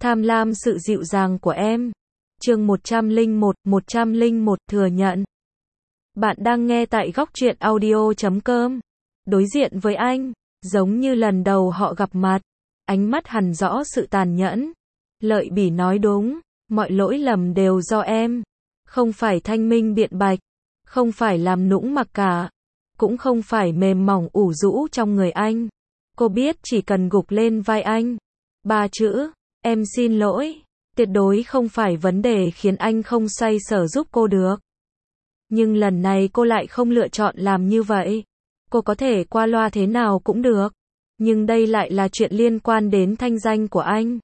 Tham lam sự dịu dàng của em. Chương 101 thừa nhận. Bạn đang nghe tại góc truyện audio.com. Đối diện với anh, giống như lần đầu họ gặp mặt, ánh mắt hằn rõ sự tàn nhẫn. Lợi Bỉ nói đúng, mọi lỗi lầm đều do em. Không phải thanh minh biện bạch, không phải làm nũng mặc cả, cũng không phải mềm mỏng ủ rũ trong người anh. Cô biết chỉ cần gục lên vai anh, 3 chữ, em xin lỗi, tuyệt đối không phải vấn đề khiến anh không xoay sở giúp cô được. Nhưng lần này cô lại không lựa chọn làm như vậy. Cô có thể qua loa thế nào cũng được, nhưng đây lại là chuyện liên quan đến thanh danh của anh,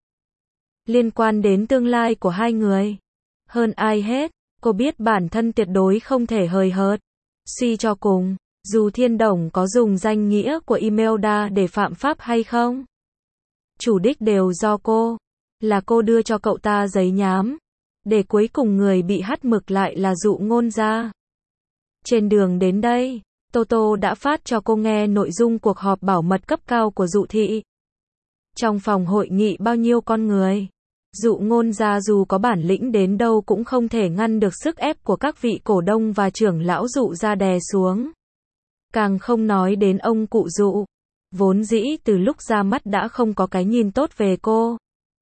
liên quan đến tương lai của hai người. Hơn ai hết, cô biết bản thân tuyệt đối không thể hời hợt. Suy cho cùng, dù Thiên Đồng có dùng danh nghĩa của Imelda để phạm pháp hay không, chủ đích đều do cô. Là cô đưa cho cậu ta giấy nhám, để cuối cùng người bị hắt mực lại là Dụ Ngôn Gia. Trên đường đến đây, Toto đã phát cho cô nghe nội dung cuộc họp bảo mật cấp cao của Dụ thị. Trong phòng hội nghị bao nhiêu con người, Dụ Ngôn Gia dù có bản lĩnh đến đâu cũng không thể ngăn được sức ép của các vị cổ đông và trưởng lão Dụ gia đè xuống. Càng không nói đến ông cụ Dụ, vốn dĩ từ lúc ra mắt đã không có cái nhìn tốt về cô.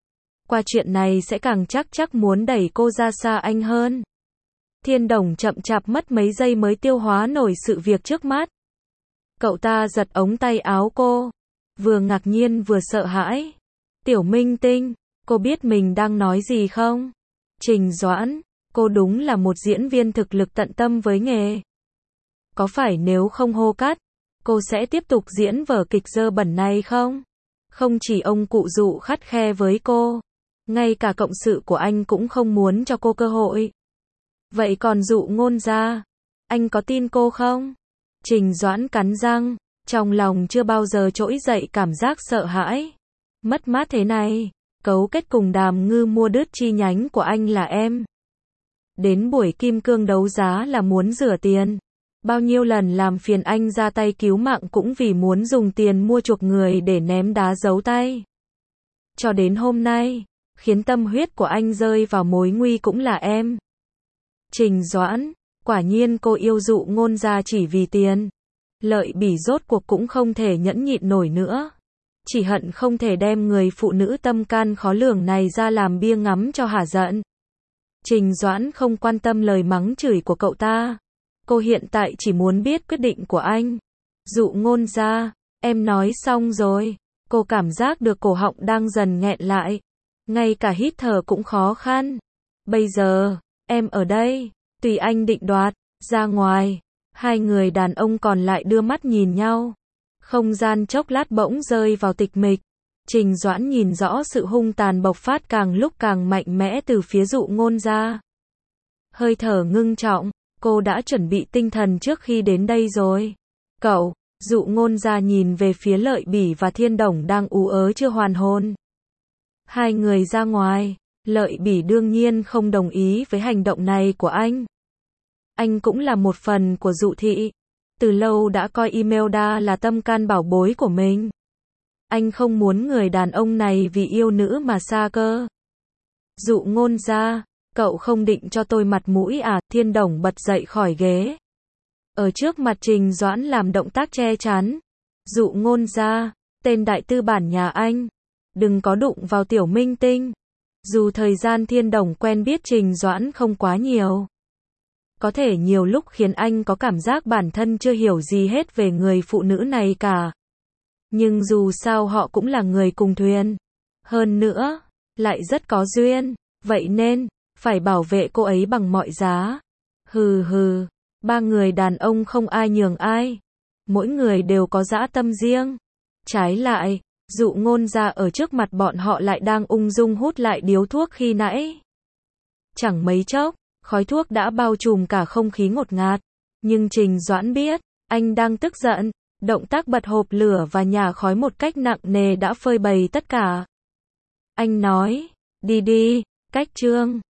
Qua chuyện này sẽ càng chắc muốn đẩy cô ra xa anh hơn. Thiên Đồng chậm chạp mất mấy giây mới tiêu hóa nổi sự việc trước mắt. Cậu ta giật ống tay áo cô, vừa ngạc nhiên vừa sợ hãi. Tiểu Minh Tinh, cô biết mình đang nói gì không? Trình Doãn, cô đúng là một diễn viên thực lực tận tâm với nghề. Có phải nếu không hô cắt, cô sẽ tiếp tục diễn vở kịch dơ bẩn này không? Không chỉ ông cụ Dụ khắt khe với cô, ngay cả cộng sự của anh cũng không muốn cho cô cơ hội. Vậy còn Dụ Ngôn Gia, anh có tin cô không? Trình Doãn cắn răng, trong lòng chưa bao giờ trỗi dậy cảm giác sợ hãi. Mất mát thế này, cấu kết cùng Đàm Ngư mua đứt chi nhánh của anh là em. Đến buổi kim cương đấu giá là muốn rửa tiền. Bao nhiêu lần làm phiền anh ra tay cứu mạng cũng vì muốn dùng tiền mua chuộc người để ném đá giấu tay. Cho đến hôm nay, khiến tâm huyết của anh rơi vào mối nguy cũng là em. Trình Doãn, quả nhiên cô yêu Dụ Ngôn Gia chỉ vì tiền. Lợi Bỉ rốt cuộc cũng không thể nhẫn nhịn nổi nữa. Chỉ hận không thể đem người phụ nữ tâm can khó lường này ra làm bia ngắm cho hả giận. Trình Doãn không quan tâm lời mắng chửi của cậu ta. Cô hiện tại chỉ muốn biết quyết định của anh. Dụ Ngôn Gia, em nói xong rồi. Cô cảm giác được cổ họng đang dần nghẹn lại. Ngay cả hít thở cũng khó khăn. Bây giờ, em ở đây, tùy anh định đoạt. Ra ngoài, hai người đàn ông còn lại đưa mắt nhìn nhau. Không gian chốc lát bỗng rơi vào tịch mịch. Trình Doãn nhìn rõ sự hung tàn bộc phát càng lúc càng mạnh mẽ từ phía Dụ Ngôn Gia. Hơi thở ngưng trọng, cô đã chuẩn bị tinh thần trước khi đến đây rồi. Cậu, Dụ Ngôn Gia nhìn về phía Lợi Bỉ và Thiên Đồng đang ú ớ chưa hoàn hồn. Hai người ra ngoài, Lợi Bỉ đương nhiên không đồng ý với hành động này của anh. Anh cũng là một phần của Dụ thị. Từ lâu đã coi Imelda là tâm can bảo bối của mình. Anh không muốn người đàn ông này vì yêu nữ mà xa cơ. Dụ Ngôn Gia, cậu không định cho tôi mặt mũi à? Thiên Đồng bật dậy khỏi ghế. Ở trước mặt Trình Doãn làm động tác che chắn. Dụ Ngôn Gia, tên đại tư bản nhà anh, đừng có đụng vào Tiểu Minh Tinh. Dù thời gian Thiên Đồng quen biết Trình Doãn không quá nhiều, có thể nhiều lúc khiến anh có cảm giác bản thân chưa hiểu gì hết về người phụ nữ này cả. Nhưng dù sao họ cũng là người cùng thuyền. Hơn nữa, lại rất có duyên. Vậy nên, phải bảo vệ cô ấy bằng mọi giá. Hừ hừ, ba người đàn ông không ai nhường ai. Mỗi người đều có dã tâm riêng. Trái lại, Dụ Ngôn Gia ở trước mặt bọn họ lại đang ung dung hút lại điếu thuốc khi nãy. Chẳng mấy chốc, khói thuốc đã bao trùm cả không khí ngột ngạt. Nhưng Trình Doãn biết, anh đang tức giận. Động tác bật hộp lửa và nhả khói một cách nặng nề đã phơi bày tất cả. Anh nói, đi đi, cách trương.